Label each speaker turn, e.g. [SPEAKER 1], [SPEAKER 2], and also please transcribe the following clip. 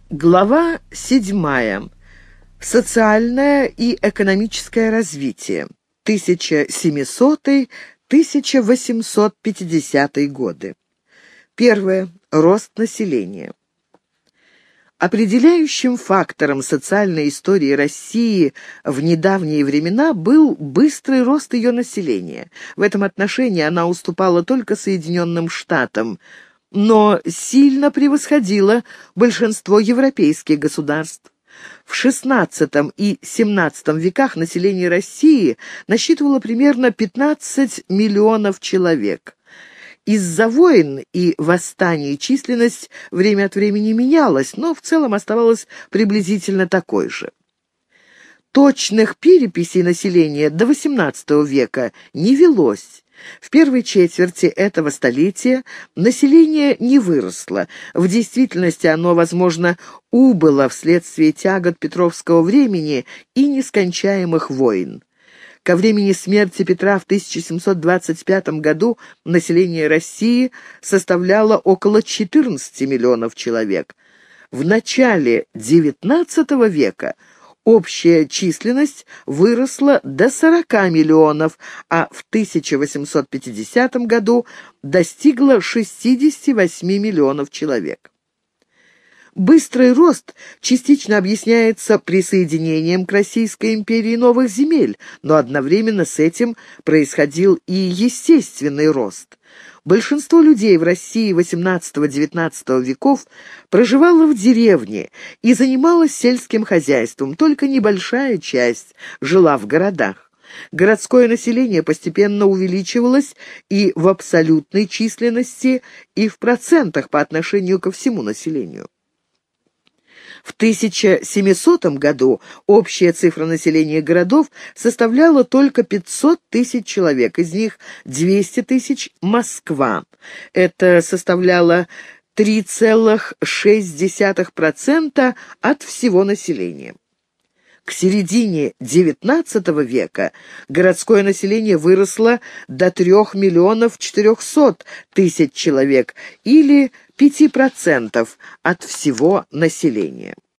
[SPEAKER 1] Глава 7. Социальное и экономическое развитие. 1700-1850 годы. Первое. Рост населения. Определяющим фактором социальной истории России в недавние времена был быстрый рост ее населения. В этом отношении она уступала только Соединенным Штатам, но сильно превосходила большинство европейских государств. В XVI и XVII веках население России насчитывало примерно 15 миллионов человек. Из-за войн и восстаний численность время от времени менялась, но в целом оставалась приблизительно такой же. Точных переписей населения до XVIII века не велось. В первой четверти этого столетия население не выросло. В действительности оно, возможно, убыло вследствие тягот петровского времени и нескончаемых войн. Ко времени смерти Петра в 1725 году население России составляло около 14 миллионов человек. В начале XIX века общая численность выросла до 40 миллионов, а в 1850 году достигла 68 миллионов человек. Быстрый рост частично объясняется присоединением к Российской империи новых земель, но одновременно с этим происходил и естественный рост. Большинство людей в России XVIII-XIX веков проживало в деревне и занималось сельским хозяйством, только небольшая часть жила в городах. Городское население постепенно увеличивалось и в абсолютной численности, и в процентах по отношению ко всему населению. В 1700 году общая цифра населения городов составляла только 500 тысяч человек, из них 200 тысяч – Москва. Это составляло 3,6% от всего населения. К середине XIX века городское население выросло до 3 миллионов 400 тысяч человек, или 5% от всего населения.